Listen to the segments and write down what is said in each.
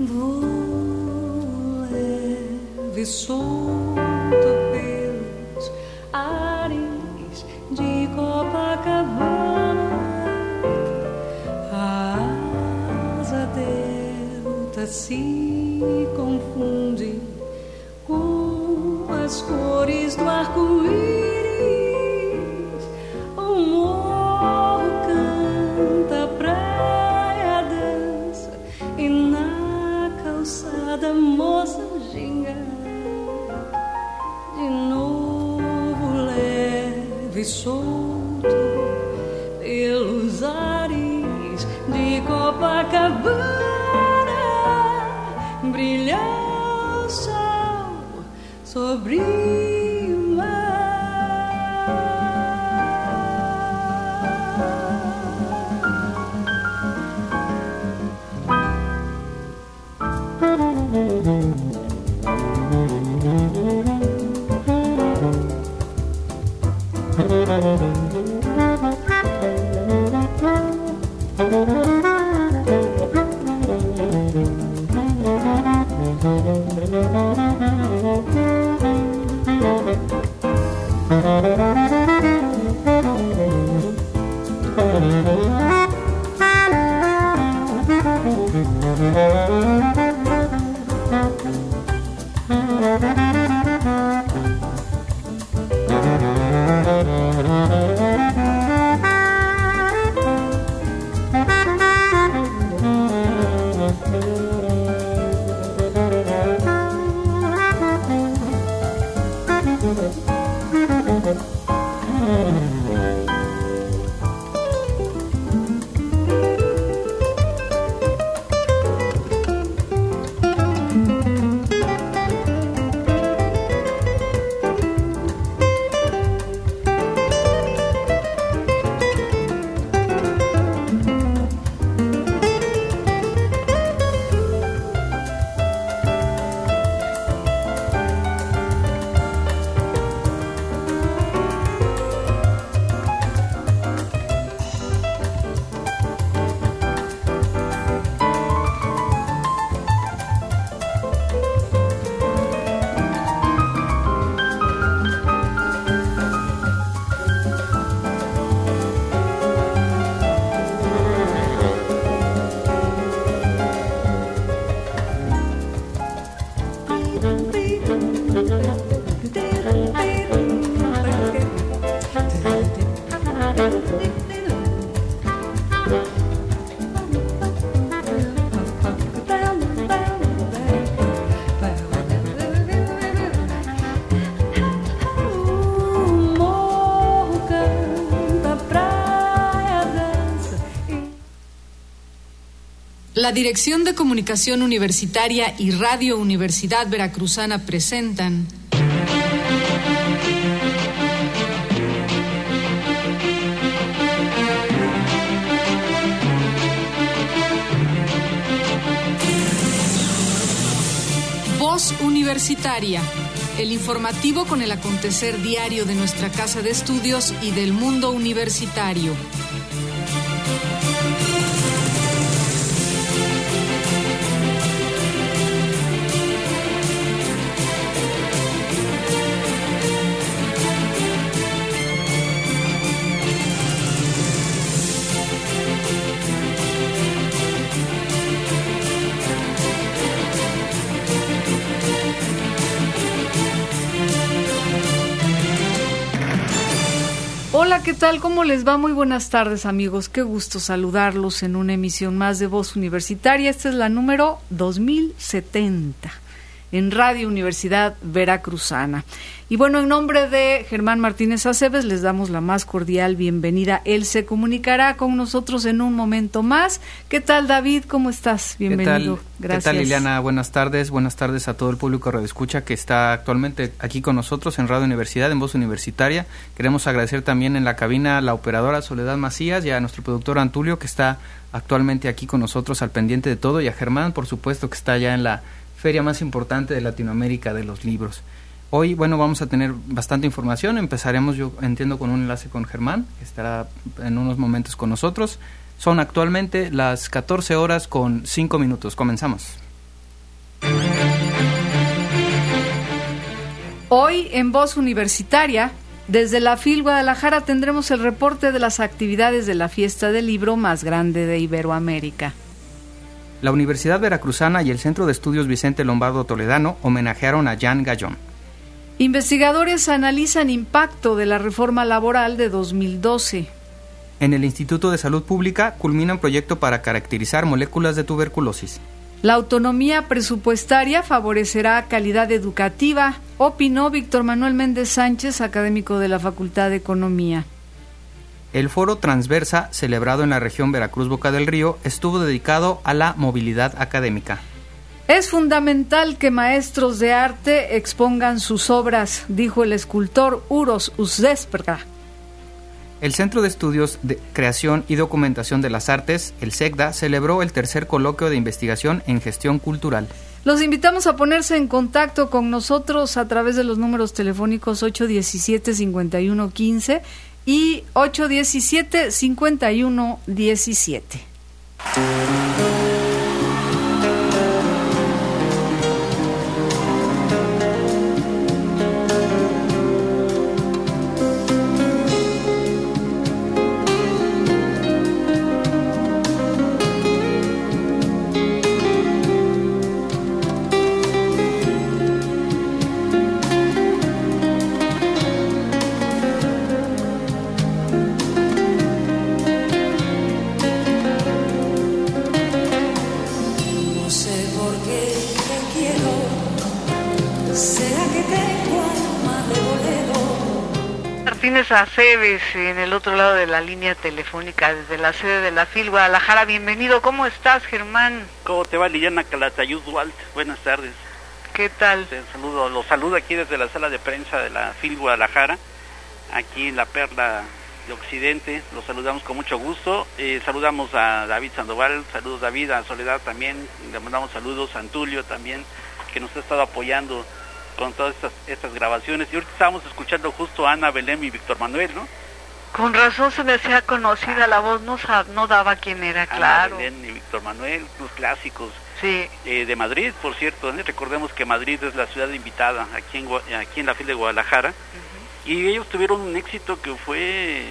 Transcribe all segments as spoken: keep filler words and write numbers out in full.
voo leve e solto pelos ares de Copacabana. A asa delta se confunde com as cores do arco-íris. O morro canta, a praia dança e na calçada moça ginga. De novo leve e solto pelos ares de Copacabana, brilha o sol sobre o mar. La Dirección de Comunicación Universitaria y Radio Universidad Veracruzana presentan Voz Universitaria, el informativo con el acontecer diario de nuestra casa de estudios y del mundo universitario. Hola, ¿qué tal? ¿Cómo les va? Muy buenas tardes, amigos. Qué gusto saludarlos en una emisión más de Voz Universitaria. Esta es la número dos mil setenta en Radio Universidad Veracruzana. Y bueno, en nombre de Germán Martínez Aceves les damos la más cordial bienvenida. Él se comunicará con nosotros en un momento más. ¿Qué tal, David? ¿Cómo estás? Bienvenido. ¿Qué tal? Gracias. ¿Qué tal, Liliana? Buenas tardes. Buenas tardes a todo el público radioescucha que está actualmente aquí con nosotros en Radio Universidad, en Voz Universitaria. Queremos agradecer también en la cabina a la operadora Soledad Macías y a nuestro productor Antulio, que está actualmente aquí con nosotros al pendiente de todo, y a Germán, por supuesto, que está ya en la feria más importante de Latinoamérica de los libros. Hoy, bueno, vamos a tener bastante información. Empezaremos, yo entiendo, con un enlace con Germán, que estará en unos momentos con nosotros. Son actualmente las catorce horas con cinco minutos. Comenzamos. Hoy en Voz Universitaria, desde la FIL Guadalajara tendremos el reporte de las actividades de la fiesta del libro más grande de Iberoamérica. La Universidad Veracruzana y el Centro de Estudios Vicente Lombardo Toledano homenajearon a Jan Gallón. Investigadores analizan impacto de la reforma laboral de dos mil doce. En el Instituto de Salud Pública culmina un proyecto para caracterizar moléculas de tuberculosis. La autonomía presupuestaria favorecerá calidad educativa, opinó Víctor Manuel Méndez Sánchez, académico de la Facultad de Economía. El foro Transversa, celebrado en la región Veracruz-Boca del Río, estuvo dedicado a la movilidad académica. Es fundamental que maestros de arte expongan sus obras, dijo el escultor Uros Uzdesperga. El Centro de Estudios de Creación y Documentación de las Artes, el SECDA, celebró el tercer coloquio de investigación en gestión cultural. Los invitamos a ponerse en contacto con nosotros a través de los números telefónicos ocho diecisiete, cincuenta y uno quince y ocho diecisiete, cincuenta y uno diecisiete. Aceves en el otro lado de la línea telefónica desde la sede de la FIL Guadalajara. Bienvenido, ¿cómo estás, Germán? ¿Cómo te va, Liliana Calatayud Dualt? Buenas tardes. ¿Qué tal? Te saludo, los saludo aquí desde la sala de prensa de la FIL Guadalajara, aquí en la Perla de Occidente. Los saludamos con mucho gusto. Eh, saludamos a David Sandoval, saludos David, a Soledad también, le mandamos saludos a Antulio también, que nos ha estado apoyando con todas estas, estas grabaciones. Y ahorita estábamos escuchando justo a Ana Belén y Víctor Manuel, ¿no? Con razón se me hacía conocida la voz, no no daba quién era, Ana claro. Ana Belén y Víctor Manuel, los clásicos. Sí. Eh, de Madrid, por cierto, ¿eh? Recordemos que Madrid es la ciudad invitada aquí en, aquí en la FIL de Guadalajara. Uh-huh. Y ellos tuvieron un éxito que fue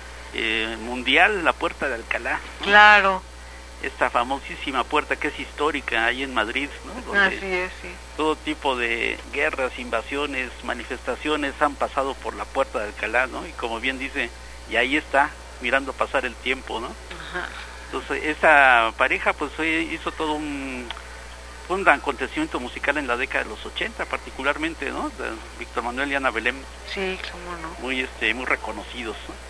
eh, mundial, la Puerta de Alcalá, ¿no? Claro. Esta famosísima puerta que es histórica ahí en Madrid, ¿no? Donde así es, sí. Todo tipo de guerras, invasiones, manifestaciones han pasado por la Puerta de Alcalá, ¿no? Y como bien dice, y ahí está, mirando pasar el tiempo, ¿no? Ajá. Entonces, esa pareja pues hizo todo un, un acontecimiento musical en la década de los ochenta, particularmente, ¿no? De Víctor Manuel y Ana Belén. Sí, cómo no. Muy, este, muy reconocidos, ¿no?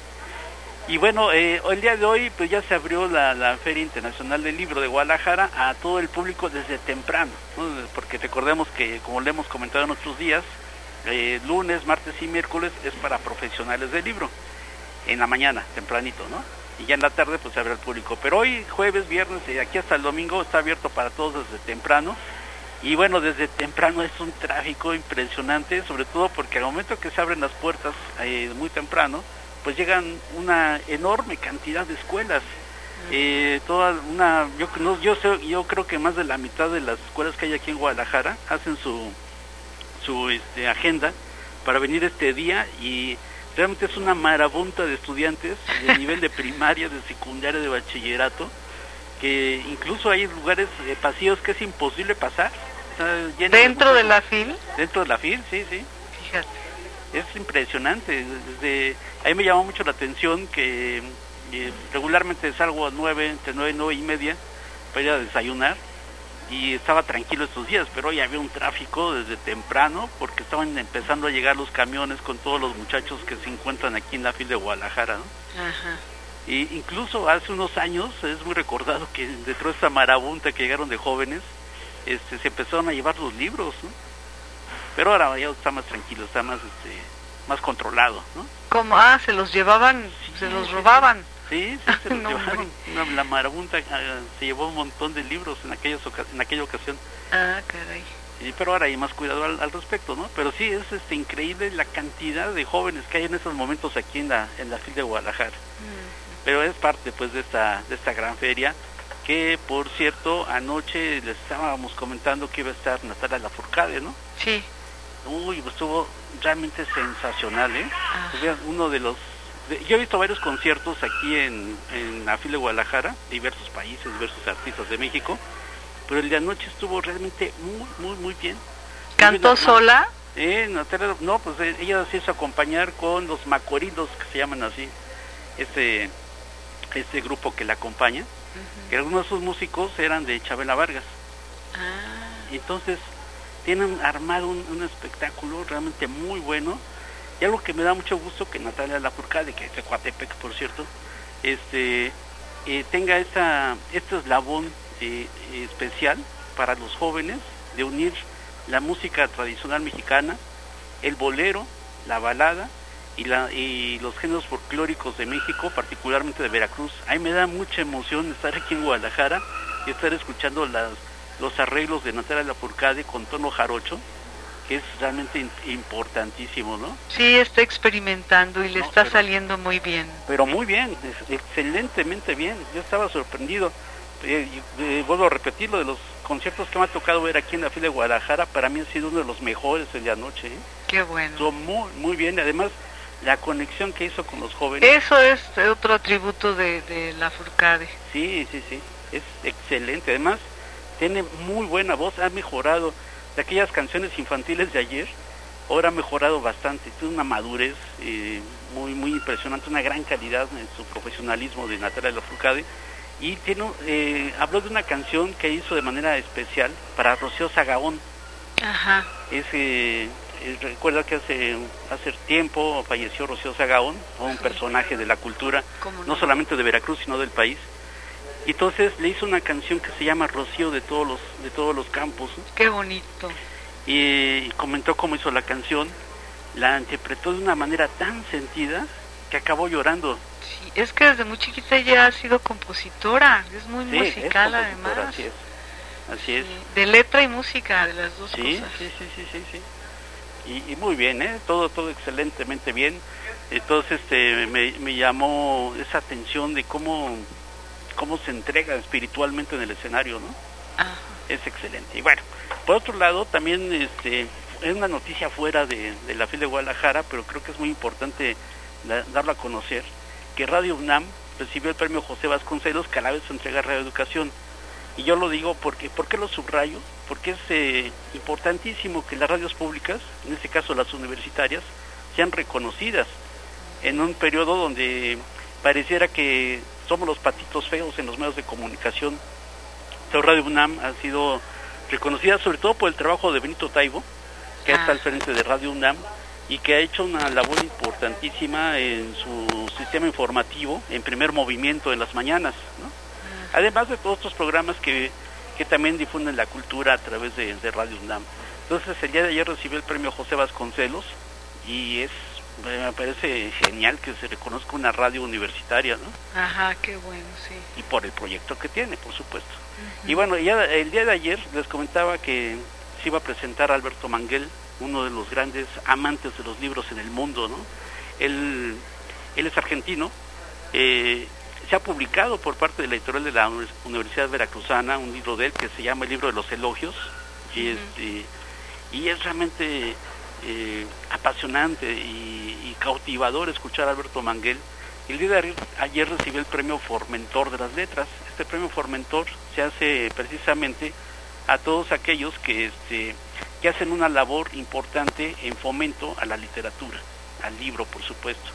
Y bueno, eh, el día de hoy pues ya se abrió la, la Feria Internacional del Libro de Guadalajara a todo el público desde temprano, ¿no? Porque recordemos que, como le hemos comentado en otros días, eh, lunes, martes y miércoles es para profesionales del libro, en la mañana, tempranito, ¿no? Y ya en la tarde pues se abre al público, pero hoy, jueves, viernes, y aquí hasta el domingo está abierto para todos desde temprano. Y bueno, desde temprano es un tráfico impresionante, sobre todo porque al momento que se abren las puertas eh, muy temprano, pues llegan una enorme cantidad de escuelas, eh, toda una, yo no, yo sé, yo creo que más de la mitad de las escuelas que hay aquí en Guadalajara hacen su su este, agenda para venir este día, y realmente es una marabunta de estudiantes de nivel de primaria, de secundaria, de bachillerato, que incluso hay lugares eh, pasillos que es imposible pasar. ¿Dentro de, de la FIL? Dentro de la FIL, sí, sí. Fíjate. Es impresionante. Desde, a mí me llamó mucho la atención que eh, regularmente salgo a nueve, entre nueve y nueve y media para ir a desayunar, y estaba tranquilo estos días, pero hoy había un tráfico desde temprano porque estaban empezando a llegar los camiones con todos los muchachos que se encuentran aquí en la FIL de Guadalajara, ¿no? Ajá. Y incluso hace unos años es muy recordado que dentro de esta marabunta que llegaron de jóvenes, este, se empezaron a llevar los libros, ¿no? Pero ahora ya está más tranquilo, está más este, más controlado, ¿no? ¿Cómo? Ah, se los llevaban, sí, se los robaban. Sí, sí, se los no, llevaron. Una, la marabunta uh, se llevó un montón de libros en, aquellos, en aquella ocasión. Ah, caray. Sí, pero ahora hay más cuidado al, al respecto, ¿no? Pero sí, es este, increíble la cantidad de jóvenes que hay en estos momentos aquí en la en la FIL de Guadalajara. Mm. Pero es parte, pues, de esta de esta gran feria, que, por cierto, anoche les estábamos comentando que iba a estar Natalia Lafourcade, ¿no? Sí. Uy, estuvo realmente sensacional, ¿eh? Uno de los... De, yo he visto varios conciertos aquí en, en la FIL de Guadalajara, diversos países, diversos artistas de México, pero el de anoche estuvo realmente muy, muy, muy bien. ¿Cantó muy sola? Eh, Natalia, no, pues eh, ella se hizo acompañar con los Macorinos, que se llaman así, este, este grupo que la acompaña, uh-huh. que algunos de sus músicos eran de Chabela Vargas. Ah. Y entonces tienen armado un, un espectáculo realmente muy bueno, y algo que me da mucho gusto que Natalia Lafourcade, que es de Coatepec, por cierto, este, eh, tenga esta, este eslabón eh, especial para los jóvenes de unir la música tradicional mexicana, el bolero, la balada y, la, y los géneros folclóricos de México, particularmente de Veracruz. A mí me da mucha emoción estar aquí en Guadalajara y estar escuchando las, los arreglos de Natalia Lafourcade con tono jarocho, que es realmente in, importantísimo, ¿no? Sí, está experimentando y le no, está pero, saliendo muy bien. Pero muy bien, excelentemente bien. Yo estaba sorprendido. Eh, eh, vuelvo a repetir, lo de los conciertos que me ha tocado ver aquí en la FIL de Guadalajara, para mí ha sido uno de los mejores el de anoche, ¿eh? Qué bueno. Estuvo muy, muy bien, y además la conexión que hizo con los jóvenes. Eso es otro atributo de, de Lafourcade. Sí, sí, sí, es excelente, además tiene muy buena voz, ha mejorado de aquellas canciones infantiles de ayer, ahora ha mejorado bastante, tiene una madurez eh, muy, muy impresionante, una gran calidad en su profesionalismo de Natalia Lafourcade. Y tiene, eh, habló de una canción que hizo de manera especial para Rocío Sagaón. Ajá. Es, eh, eh, recuerda que hace hace tiempo falleció Rocío Sagaón, un sí. personaje de la cultura, no? no solamente de Veracruz, sino del país. Y entonces le hizo una canción que se llama Rocío de todos los de todos los campos, ¿no? Qué bonito. Y, y comentó cómo hizo la canción, la interpretó de una manera tan sentida que acabó llorando. Sí, es que desde muy chiquita ya ha sido compositora, es muy sí, musical es además. Así es, así es. Sí, de letra y música, de las dos sí, cosas. Sí, sí, sí, sí, sí. Y, y muy bien, ¿eh? Todo, todo excelentemente bien. Entonces, este, me, me llamó esa atención de cómo, cómo se entrega espiritualmente en el escenario, ¿no? Ajá. Es excelente. Y bueno, por otro lado, también, este, es una noticia fuera de, de la FIL de Guadalajara, pero creo que es muy importante la, darlo a conocer, que Radio UNAM recibió el premio José Vasconcelos, que a la vez se entrega a Radio Educación. Y yo lo digo porque, ¿por qué lo subrayo? Porque es eh, importantísimo que las radios públicas, en este caso las universitarias, sean reconocidas en un periodo donde pareciera que somos los patitos feos en los medios de comunicación. Entonces, Radio UNAM ha sido reconocida sobre todo por el trabajo de Benito Taibo, que ah. está al frente de Radio UNAM, y que ha hecho una labor importantísima en su sistema informativo, en Primer Movimiento en las mañanas, ¿no? Además de todos estos programas que, que también difunden la cultura a través de, de Radio UNAM. Entonces, el día de ayer recibió el premio José Vasconcelos, y es, me parece genial que se reconozca una radio universitaria, ¿no? Ajá, qué bueno, sí. Y por el proyecto que tiene, por supuesto. Uh-huh. Y bueno, ya el día de ayer les comentaba que se iba a presentar Alberto Manguel, uno de los grandes amantes de los libros en el mundo, ¿no? Él, él es argentino, eh, se ha publicado por parte de la editorial de la Universidad Veracruzana un libro de él que se llama El libro de los elogios, uh-huh. y, este, y es realmente eh, apasionante y, y cautivador escuchar a Alberto Manguel. El día de ayer, ayer recibió el premio Formentor de las Letras. Este premio Formentor se hace precisamente a todos aquellos que este que hacen una labor importante en fomento a la literatura, al libro, por supuesto.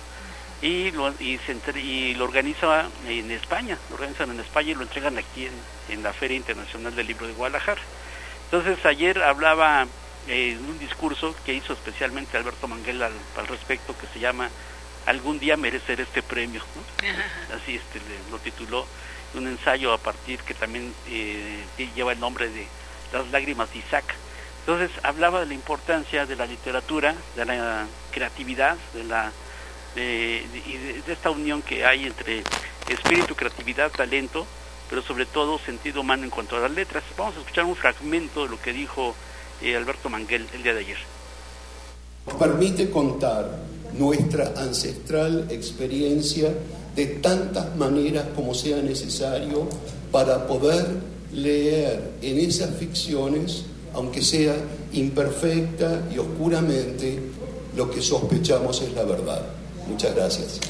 Y lo, y, se entre, y lo organiza en España, lo organizan en España y lo entregan aquí en, en la Feria Internacional del Libro de Guadalajara. Entonces, ayer hablaba eh, en un discurso que hizo especialmente Alberto Manguel al, al respecto, que se llama Algún día merecer este premio, ¿no? Así este, le, lo tituló, un ensayo a partir que también eh, lleva el nombre de Las lágrimas de Isaac. Entonces hablaba de la importancia de la literatura, de la creatividad, de la de, de, de esta unión que hay entre espíritu, creatividad, talento, pero sobre todo sentido humano en cuanto a las letras. Vamos a escuchar un fragmento de lo que dijo eh, Alberto Manguel el día de ayer. Nos permite contar nuestra ancestral experiencia de tantas maneras como sea necesario para poder leer en esas ficciones aunque sea imperfecta y oscuramente, lo que sospechamos es la verdad. Muchas gracias.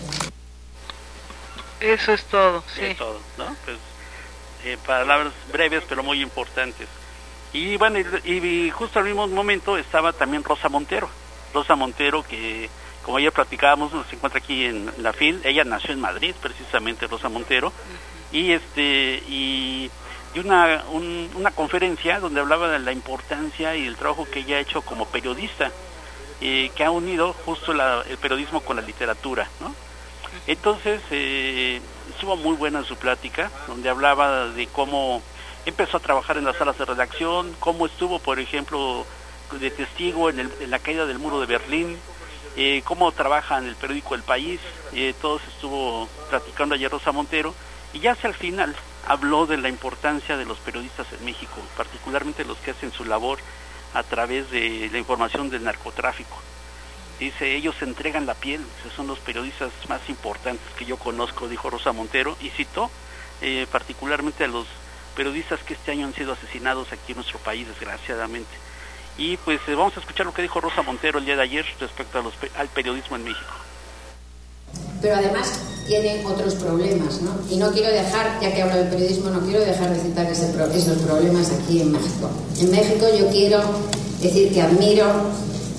Eso es todo, sí. Es todo, ¿no? Pues, eh, palabras breves pero muy importantes. Y bueno, y, y justo al mismo momento estaba también Rosa Montero. Rosa Montero, que como ayer platicábamos, se encuentra aquí en la F I L. Ella nació en Madrid, precisamente, Rosa Montero. Uh-huh. Y este y, y una, un, una conferencia donde hablaba de la importancia y el trabajo que ella ha hecho como periodista, eh, que ha unido justo la, el periodismo con la literatura, ¿no? Entonces, eh, estuvo muy buena su plática, donde hablaba de cómo empezó a trabajar en las salas de redacción, cómo estuvo, por ejemplo, de testigo en, el, en la caída del muro de Berlín, eh, cómo trabaja en el periódico El País, eh, todo se estuvo platicando ayer Rosa Montero, y ya hacia el final habló de la importancia de los periodistas en México, particularmente los que hacen su labor a través de la información del narcotráfico. Dice, ellos entregan la piel, son los periodistas más importantes que yo conozco, dijo Rosa Montero, y citó eh, particularmente a los periodistas que este año han sido asesinados aquí en nuestro país, desgraciadamente. Y pues eh, vamos a escuchar lo que dijo Rosa Montero el día de ayer respecto a los, al periodismo en México. Pero además tienen otros problemas, ¿no? Y no quiero dejar, ya que hablo del periodismo, no quiero dejar de citar ese pro, esos problemas aquí en México. En México yo quiero decir que admiro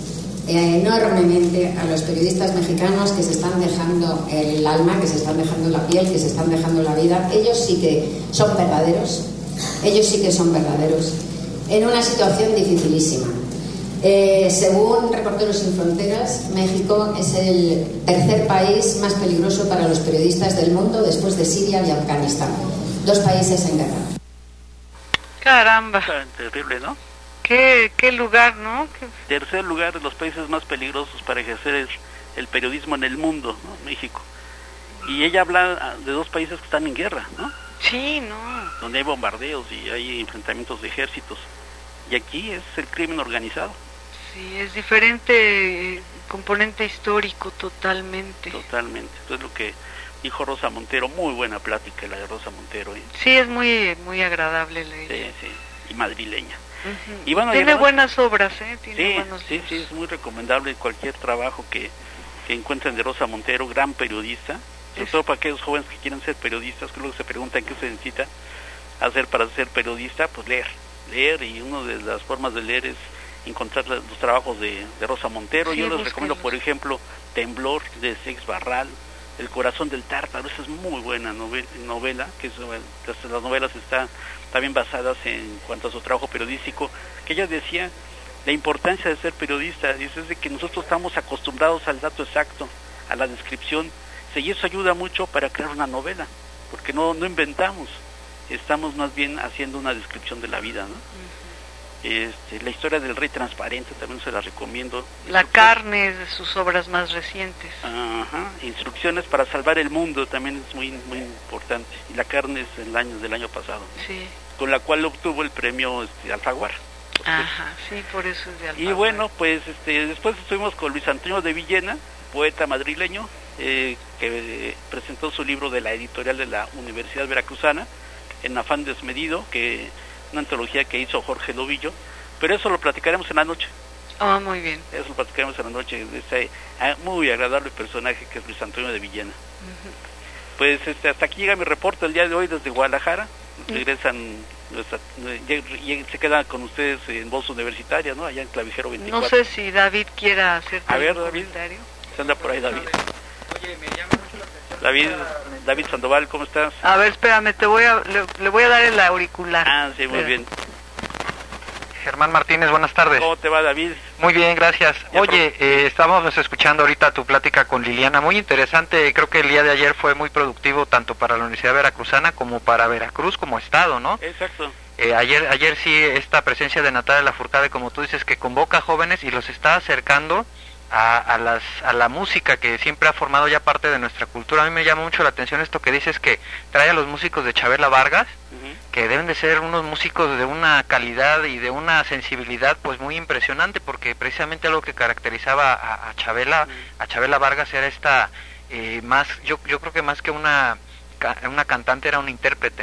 enormemente a los periodistas mexicanos que se están dejando el alma, que se están dejando la piel, que se están dejando la vida. Ellos sí que son verdaderos, ellos sí que son verdaderos, en una situación dificilísima. Eh, según Reporteros Sin Fronteras, México es el tercer país más peligroso para los periodistas del mundo, después de Siria y Afganistán. Dos países en guerra. Caramba. Terrible, ¿no? ¿Qué, qué lugar, no? ¿Qué... Tercer lugar de los países más peligrosos para ejercer el, el periodismo en el mundo, ¿no? México. Y ella habla de dos países que están en guerra, ¿no? Sí, no. Donde hay bombardeos y hay enfrentamientos de ejércitos. Y aquí es el crimen organizado. Sí, es diferente, eh, componente histórico totalmente. Totalmente. Entonces lo que dijo Rosa Montero, muy buena plática la de Rosa Montero. ¿eh? Sí, es muy muy agradable la Sí, sí, y madrileña. Uh-huh. Y bueno, tiene además, buenas obras, ¿eh? Tiene sí, buenos sí, sí, es muy recomendable cualquier trabajo que, que encuentren de Rosa Montero, gran periodista, sobre es... todo para aquellos jóvenes que quieren ser periodistas, que luego se preguntan qué se necesita hacer para ser periodista, pues leer, leer, y una de las formas de leer es encontrar los trabajos de, de Rosa Montero. Sí, yo les búsquenlos. Recomiendo, por ejemplo, Temblor, de Seix Barral, El corazón del tártaro, esa es muy buena novela, novela que es, las, las novelas están también basadas en cuanto a su trabajo periodístico, que ella decía la importancia de ser periodista, dice de que nosotros estamos acostumbrados al dato exacto, a la descripción, y eso ayuda mucho para crear una novela, porque no, no inventamos, estamos más bien haciendo una descripción de la vida, ¿no? Uh-huh. Este, la historia del rey transparente también se la recomiendo. La carne es de sus obras más recientes. Ajá. Instrucciones para salvar el mundo también es muy muy importante. Y la carne es el año del año pasado. Sí. Con la cual obtuvo el premio este, Alfaguara. Ajá, sí, por eso es de Alfaguara. Y bueno, pues este, después estuvimos con Luis Antonio de Villena, poeta madrileño, eh, que eh, presentó su libro de la editorial de la Universidad Veracruzana, En Afán Desmedido, que una antología que hizo Jorge Lobillo, pero eso lo platicaremos en la noche. Ah, oh, muy bien. Eso lo platicaremos en la noche, de ese muy agradable personaje que es Luis Antonio de Villena. Uh-huh. Pues este, hasta aquí llega mi reporte el día de hoy desde Guadalajara. Uh-huh. Regresan, y se quedan con ustedes en Voz Universitaria, ¿no? Allá en Clavijero veinticuatro. No sé si David quiera hacer A ver, un David, comentario. Se anda por ahí, David. Oye, me llama mucho la atención. David, David Sandoval, ¿cómo estás? A ver, espérame, te voy a, le, le voy a dar el auricular. Ah, sí, muy Espera. bien. Germán Martínez, buenas tardes. ¿Cómo te va, David? Muy bien, gracias. Ya, Oye, eh, estábamos escuchando ahorita tu plática con Liliana, muy interesante. Creo que el día de ayer fue muy productivo tanto para la Universidad Veracruzana como para Veracruz como estado, ¿no? Exacto. Eh, ayer ayer sí, esta presencia de Natalia Lafourcade, como tú dices, que convoca a jóvenes y los está acercando a, a, las, a la música que siempre ha formado ya parte de nuestra cultura. A mí me llama mucho la atención esto que dices, que trae a los músicos de Chabela Vargas, uh-huh. que deben de ser unos músicos de una calidad y de una sensibilidad pues muy impresionante, porque precisamente algo que caracterizaba a, a Chabela uh-huh. a Chabela Vargas era esta, eh, más yo yo creo que más que una, una cantante era un intérprete, ¿no?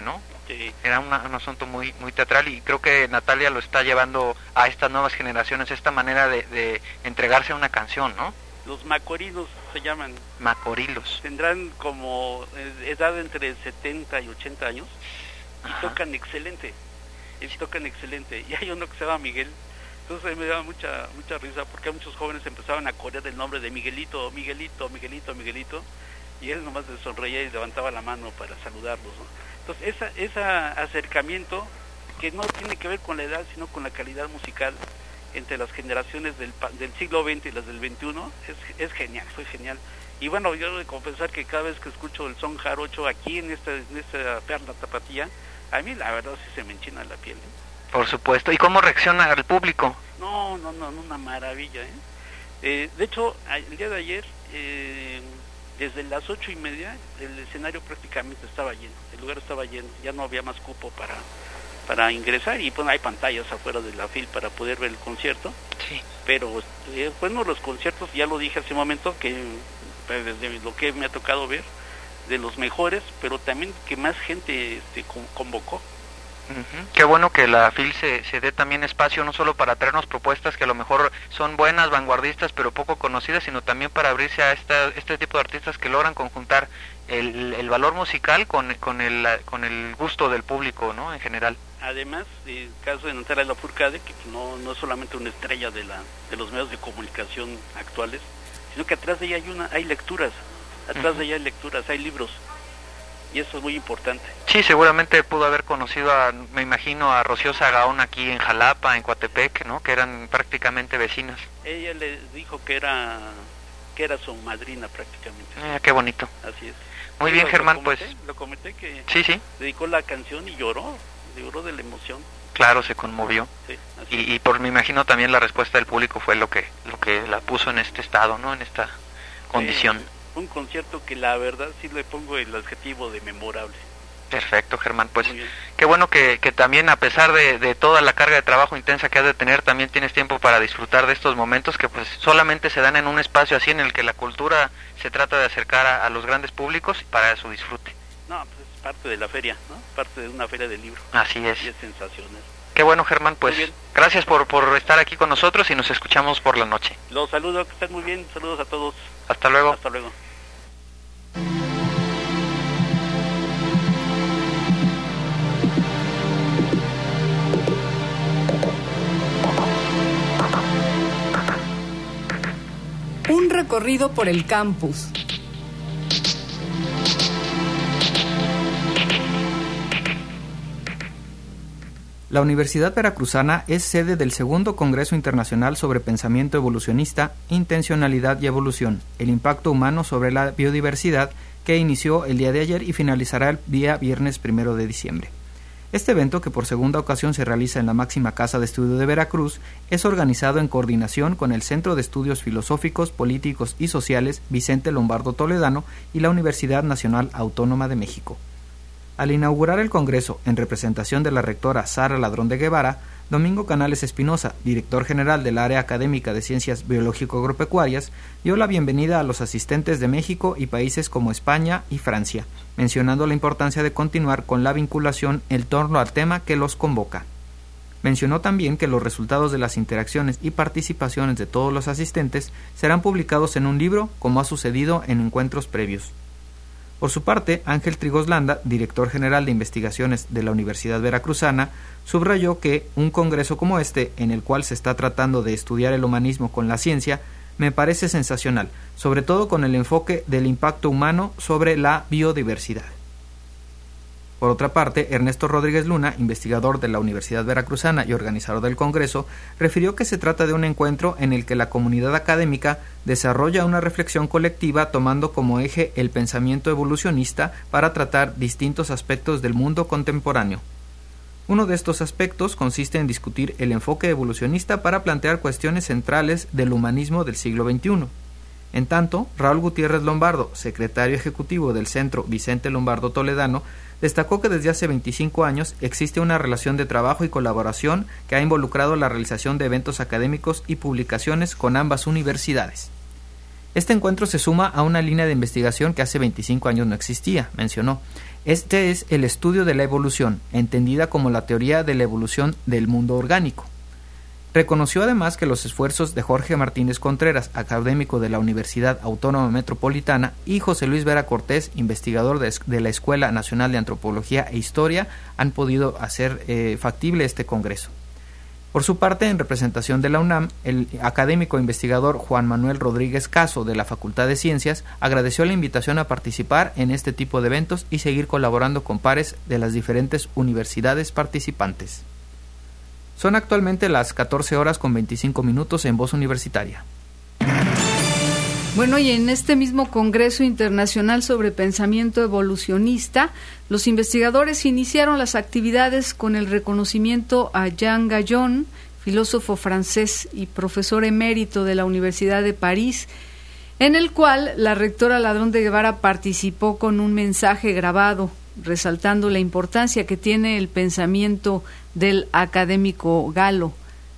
Sí. Era una, un asunto muy muy teatral, y creo que Natalia lo está llevando a estas nuevas generaciones, esta manera de, de entregarse a una canción, ¿no? Los macorilos se llaman. Macorilos. Tendrán como edad entre setenta y ochenta años y Ajá. tocan excelente. Ellos tocan excelente. Y hay uno que se llama Miguel. Entonces me daba mucha mucha risa porque muchos jóvenes empezaban a corear el nombre de Miguelito, Miguelito, Miguelito, Miguelito, y él nomás se sonreía y levantaba la mano para saludarlos, ¿no? Entonces, esa, ese acercamiento que no tiene que ver con la edad, sino con la calidad musical entre las generaciones del, del siglo veinte y las del veintiuno, es, es genial, fue genial. Y bueno, yo debo de confesar que cada vez que escucho el son jarocho aquí en esta, en esta perla tapatía, a mí la verdad sí se me enchina la piel, ¿eh? Por supuesto. ¿Y cómo reacciona el público? No, no, no, una maravilla, ¿eh? Eh, de hecho, el día de ayer... Eh, desde las ocho y media el escenario prácticamente estaba lleno, el lugar estaba lleno, ya no había más cupo para para ingresar, y pues hay pantallas afuera de la fila para poder ver el concierto. Sí. Pero eh, bueno, los conciertos, ya lo dije hace un momento, que pues, desde lo que me ha tocado ver, de los mejores, pero también que más gente este, convocó. Uh-huh. Qué bueno que la F I L se, se dé también espacio, no solo para traernos propuestas que a lo mejor son buenas, vanguardistas, pero poco conocidas, sino también para abrirse a esta, este tipo de artistas que logran conjuntar el, el valor musical con, con, el, con el gusto del público, ¿no? En general. Además, el caso de Natalia Lafourcade, que no, no es solamente una estrella de, la, de los medios de comunicación actuales, sino que atrás de ella hay, una, hay lecturas, atrás uh-huh. de ella hay lecturas, hay libros. Y eso es muy importante. Sí, seguramente pudo haber conocido, a, me imagino, a Rocío Sagaón aquí en Jalapa, en Coatepec, ¿no? Que eran prácticamente vecinas. Ella le dijo que era que era su madrina prácticamente. Eh, qué bonito. Así es. Muy sí, bien, lo, Germán, lo comenté, pues... Lo comenté que sí, sí. dedicó la canción y lloró, lloró de la emoción. Claro, se conmovió. Sí, así y, y por me imagino también la respuesta del público fue lo que lo que la puso en este estado, ¿no? En esta condición. Sí, un concierto que la verdad sí le pongo el adjetivo de memorable. Perfecto, Germán, pues qué bueno que, que también a pesar de, de toda la carga de trabajo intensa que has de tener, también tienes tiempo para disfrutar de estos momentos que pues solamente se dan en un espacio así en el que la cultura se trata de acercar a, a los grandes públicos para su disfrute. No, pues es parte de la feria, ¿no? Parte de una feria del libro. Así es. Y es sensacional. Qué bueno, Germán, pues gracias por, por estar aquí con nosotros y nos escuchamos por la noche. Los saludo, que estén muy bien, saludos a todos. Hasta luego. Hasta luego. Un recorrido por el campus. La Universidad Veracruzana es sede del segundo Congreso Internacional sobre Pensamiento Evolucionista, Intencionalidad y Evolución, el impacto humano sobre la biodiversidad, que inició el día de ayer y finalizará el día viernes primero de diciembre. Este evento, que por segunda ocasión se realiza en la máxima casa de estudio de Veracruz, es organizado en coordinación con el Centro de Estudios Filosóficos, Políticos y Sociales Vicente Lombardo Toledano y la Universidad Nacional Autónoma de México. Al inaugurar el Congreso, en representación de la rectora Sara Ladrón de Guevara, Domingo Canales Espinosa, director general del Área Académica de Ciencias Biológico-Agropecuarias, dio la bienvenida a los asistentes de México y países como España y Francia, mencionando la importancia de continuar con la vinculación en torno al tema que los convoca. Mencionó también que los resultados de las interacciones y participaciones de todos los asistentes serán publicados en un libro, como ha sucedido en encuentros previos. Por su parte, Ángel Trigos Landa, director general de investigaciones de la Universidad Veracruzana, subrayó que un congreso como este, en el cual se está tratando de estudiar el humanismo con la ciencia, me parece sensacional, sobre todo con el enfoque del impacto humano sobre la biodiversidad. Por otra parte, Ernesto Rodríguez Luna, investigador de la Universidad Veracruzana y organizador del Congreso, refirió que se trata de un encuentro en el que la comunidad académica desarrolla una reflexión colectiva tomando como eje el pensamiento evolucionista para tratar distintos aspectos del mundo contemporáneo. Uno de estos aspectos consiste en discutir el enfoque evolucionista para plantear cuestiones centrales del humanismo del siglo veintiuno. En tanto, Raúl Gutiérrez Lombardo, secretario ejecutivo del Centro Vicente Lombardo Toledano, destacó que desde hace veinticinco años existe una relación de trabajo y colaboración que ha involucrado la realización de eventos académicos y publicaciones con ambas universidades. Este encuentro se suma a una línea de investigación que hace veinticinco años no existía, mencionó. Este es el estudio de la evolución, entendida como la teoría de la evolución del mundo orgánico. Reconoció además que los esfuerzos de Jorge Martínez Contreras, académico de la Universidad Autónoma Metropolitana, y José Luis Vera Cortés, investigador de, de la Escuela Nacional de Antropología e Historia, han podido hacer eh, factible este congreso. Por su parte, en representación de la UNAM, el académico investigador Juan Manuel Rodríguez Caso, de la Facultad de Ciencias, agradeció la invitación a participar en este tipo de eventos y seguir colaborando con pares de las diferentes universidades participantes. Son actualmente las catorce horas con veinticinco minutos en Voz Universitaria. Bueno, y en este mismo Congreso Internacional sobre Pensamiento Evolucionista, los investigadores iniciaron las actividades con el reconocimiento a Jean Gallon, filósofo francés y profesor emérito de la Universidad de París, en el cual la rectora Ladrón de Guevara participó con un mensaje grabado, resaltando la importancia que tiene el pensamiento del académico galo.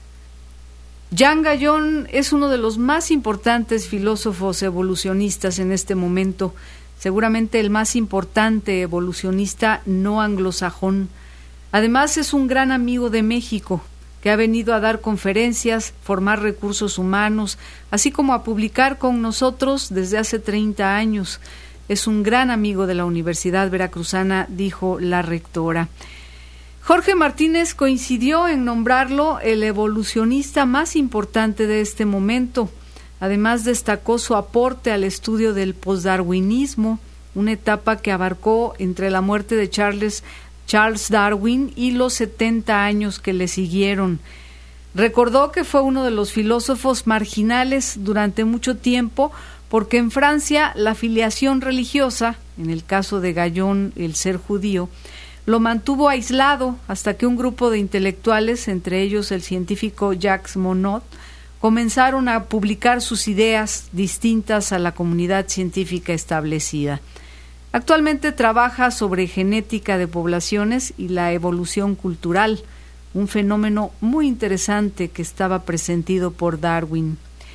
Jean Gallon es uno de los más importantes filósofos evolucionistas en este momento, seguramente el más importante evolucionista no anglosajón. Además, es un gran amigo de México, que ha venido a dar conferencias, formar recursos humanos, así como a publicar con nosotros desde hace treinta años. Es un gran amigo de la Universidad Veracruzana, dijo la rectora. Jorge Martínez coincidió en nombrarlo el evolucionista más importante de este momento. Además, destacó su aporte al estudio del posdarwinismo, una etapa que abarcó entre la muerte de Charles, Charles Darwin y los setenta años que le siguieron. Recordó que fue uno de los filósofos marginales durante mucho tiempo, porque en Francia la filiación religiosa, en el caso de Gallon el ser judío, lo mantuvo aislado hasta que un grupo de intelectuales, entre ellos el científico Jacques Monod, comenzaron a publicar sus ideas distintas a la comunidad científica establecida. Actualmente trabaja sobre genética de poblaciones y la evolución cultural, un fenómeno muy interesante que estaba presentido por Darwin.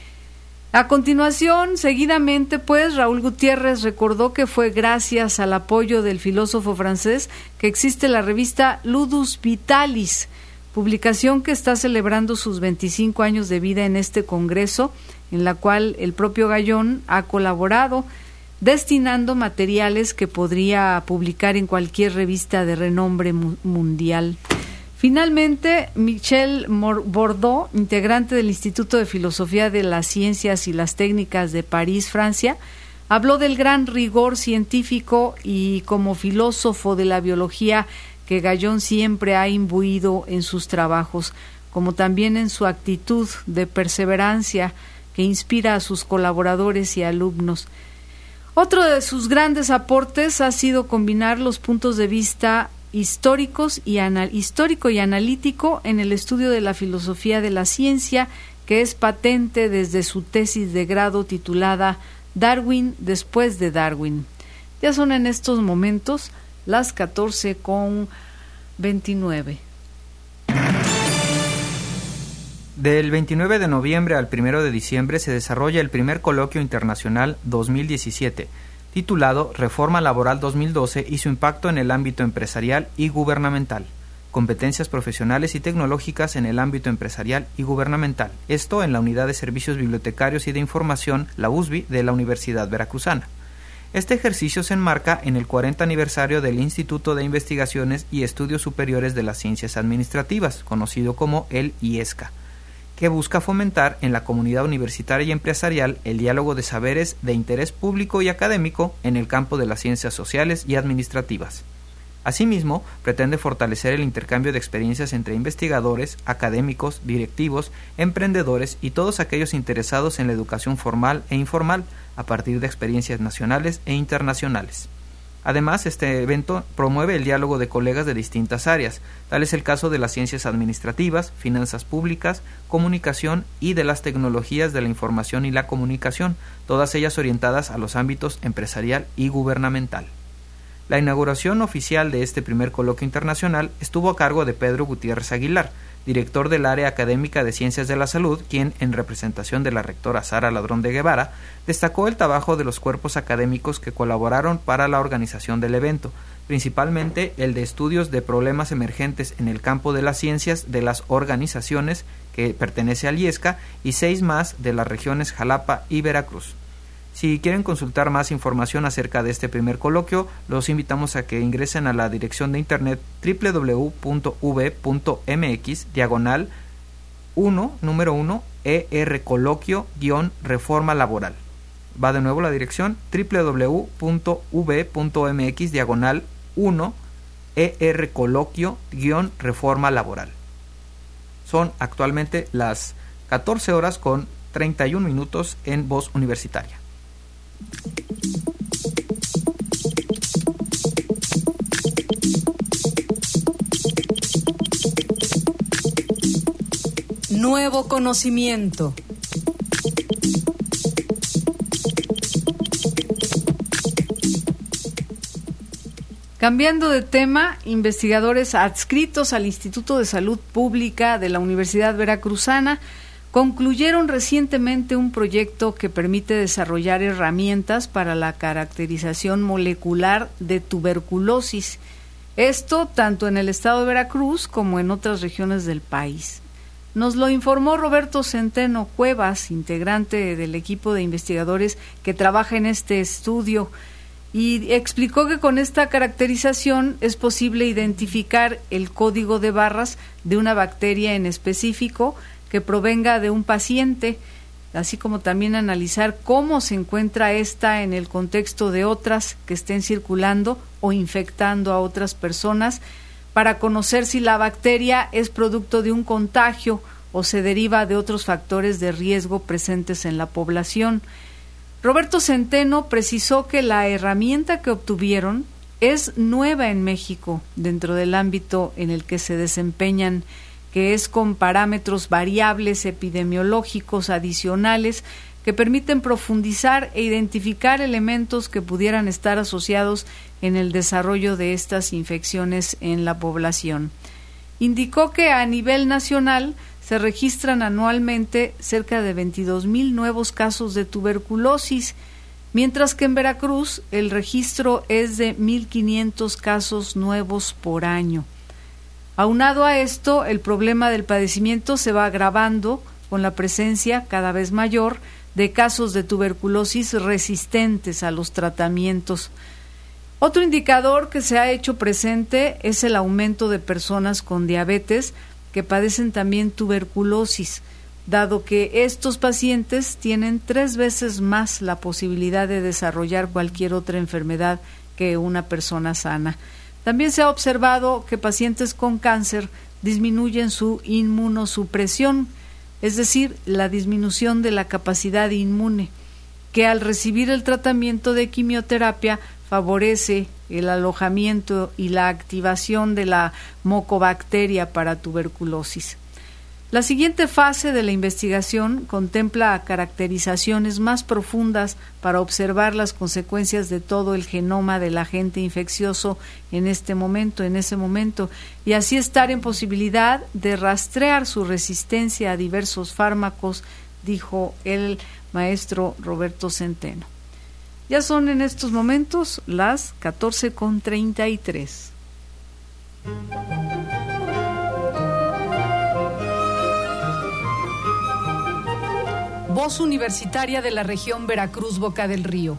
A continuación, seguidamente, pues, Raúl Gutiérrez recordó que fue gracias al apoyo del filósofo francés que existe la revista Ludus Vitalis, publicación que está celebrando sus veinticinco años de vida en este congreso, en la cual el propio Gallon ha colaborado, destinando materiales que podría publicar en cualquier revista de renombre mu- mundial. Finalmente, Michel Bordeaux, integrante del Instituto de Filosofía de las Ciencias y las Técnicas de París, Francia, habló del gran rigor científico y como filósofo de la biología que Gallon siempre ha imbuido en sus trabajos, como también en su actitud de perseverancia que inspira a sus colaboradores y alumnos. Otro de sus grandes aportes ha sido combinar los puntos de vista históricos y anal- histórico y analítico en el estudio de la filosofía de la ciencia, que es patente desde su tesis de grado titulada Darwin después de Darwin. Ya son en estos momentos las catorce con veintinueve. Del veintinueve de noviembre al primero de diciembre se desarrolla el primer coloquio internacional dos mil diecisiete, titulado Reforma Laboral dos mil doce y su impacto en el ámbito empresarial y gubernamental, competencias profesionales y tecnológicas en el ámbito empresarial y gubernamental, esto en la Unidad de Servicios Bibliotecarios y de Información, la U S B I, de la Universidad Veracruzana. Este ejercicio se enmarca en el cuarenta aniversario del Instituto de Investigaciones y Estudios Superiores de las Ciencias Administrativas, conocido como el I E S C A, que busca fomentar en la comunidad universitaria y empresarial el diálogo de saberes de interés público y académico en el campo de las ciencias sociales y administrativas. Asimismo, pretende fortalecer el intercambio de experiencias entre investigadores, académicos, directivos, emprendedores y todos aquellos interesados en la educación formal e informal a partir de experiencias nacionales e internacionales. Además, este evento promueve el diálogo de colegas de distintas áreas, tal es el caso de las ciencias administrativas, finanzas públicas, comunicación y de las tecnologías de la información y la comunicación, todas ellas orientadas a los ámbitos empresarial y gubernamental. La inauguración oficial de este primer coloquio internacional estuvo a cargo de Pedro Gutiérrez Aguilar, director del área académica de Ciencias de la Salud, quien, en representación de la rectora Sara Ladrón de Guevara, destacó el trabajo de los cuerpos académicos que colaboraron para la organización del evento, principalmente el de estudios de problemas emergentes en el campo de las ciencias de las organizaciones que pertenece al IESCA y seis más de las regiones Jalapa y Veracruz. Si quieren consultar más información acerca de este primer coloquio, los invitamos a que ingresen a la dirección de internet doble u doble u doble u punto v punto m x diagonal uno, número uno, E R coloquio guión reforma laboral. Va de nuevo la dirección doble u doble u doble u punto v punto m x diagonal uno, E R coloquio guión reforma laboral. Son actualmente las catorce horas con treinta y un minutos en Voz Universitaria. Nuevo conocimiento. Cambiando de tema, investigadores adscritos al Instituto de Salud Pública de la Universidad Veracruzana concluyeron recientemente un proyecto que permite desarrollar herramientas para la caracterización molecular de tuberculosis. Esto tanto en el estado de Veracruz como en otras regiones del país. Nos lo informó Roberto Centeno Cuevas, integrante del equipo de investigadores que trabaja en este estudio, y explicó que con esta caracterización es posible identificar el código de barras de una bacteria en específico que provenga de un paciente, así como también analizar cómo se encuentra esta en el contexto de otras que estén circulando o infectando a otras personas, para conocer si la bacteria es producto de un contagio o se deriva de otros factores de riesgo presentes en la población. Roberto Centeno precisó que la herramienta que obtuvieron es nueva en México dentro del ámbito en el que se desempeñan, que es con parámetros variables epidemiológicos adicionales que permiten profundizar e identificar elementos que pudieran estar asociados en el desarrollo de estas infecciones en la población. Indicó que a nivel nacional se registran anualmente cerca de veintidós mil nuevos casos de tuberculosis, mientras que en Veracruz el registro es de mil quinientos casos nuevos por año. Aunado a esto, el problema del padecimiento se va agravando con la presencia cada vez mayor de casos de tuberculosis resistentes a los tratamientos. Otro indicador que se ha hecho presente es el aumento de personas con diabetes que padecen también tuberculosis, dado que estos pacientes tienen tres veces más la posibilidad de desarrollar cualquier otra enfermedad que una persona sana. También se ha observado que pacientes con cáncer disminuyen su inmunosupresión, es decir, la disminución de la capacidad inmune, que al recibir el tratamiento de quimioterapia favorece el alojamiento y la activación de la mocobacteria para tuberculosis. La siguiente fase de la investigación contempla caracterizaciones más profundas para observar las consecuencias de todo el genoma del agente infeccioso en este momento, en ese momento, y así estar en posibilidad de rastrear su resistencia a diversos fármacos, dijo el maestro Roberto Centeno. Ya son en estos momentos las catorce con treinta y tres. Voz Universitaria de la región Veracruz Boca del Río.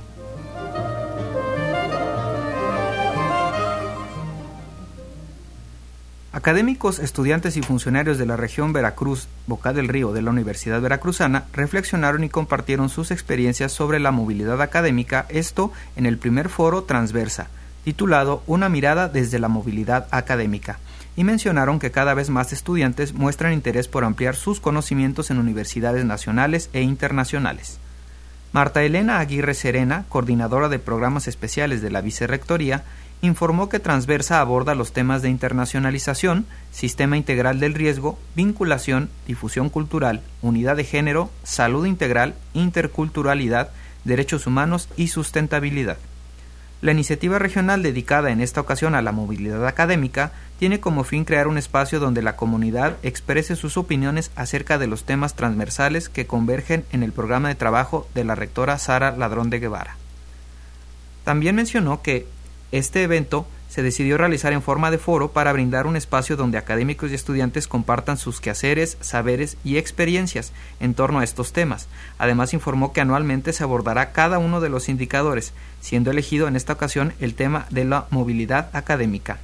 Académicos, estudiantes y funcionarios de la región Veracruz Boca del Río de la Universidad Veracruzana reflexionaron y compartieron sus experiencias sobre la movilidad académica, esto en el primer foro Transversa, titulado Una mirada desde la movilidad académica, y mencionaron que cada vez más estudiantes muestran interés por ampliar sus conocimientos en universidades nacionales e internacionales. Marta Elena Aguirre Serena, coordinadora de programas especiales de la Vicerrectoría, informó que Transversa aborda los temas de internacionalización, sistema integral del riesgo, vinculación, difusión cultural, unidad de género, salud integral, interculturalidad, derechos humanos y sustentabilidad. La iniciativa regional dedicada en esta ocasión a la movilidad académica tiene como fin crear un espacio donde la comunidad exprese sus opiniones acerca de los temas transversales que convergen en el programa de trabajo de la rectora Sara Ladrón de Guevara. También mencionó que este evento se decidió realizar en forma de foro para brindar un espacio donde académicos y estudiantes compartan sus quehaceres, saberes y experiencias en torno a estos temas. Además, informó que anualmente se abordará cada uno de los indicadores, siendo elegido en esta ocasión el tema de la movilidad académica.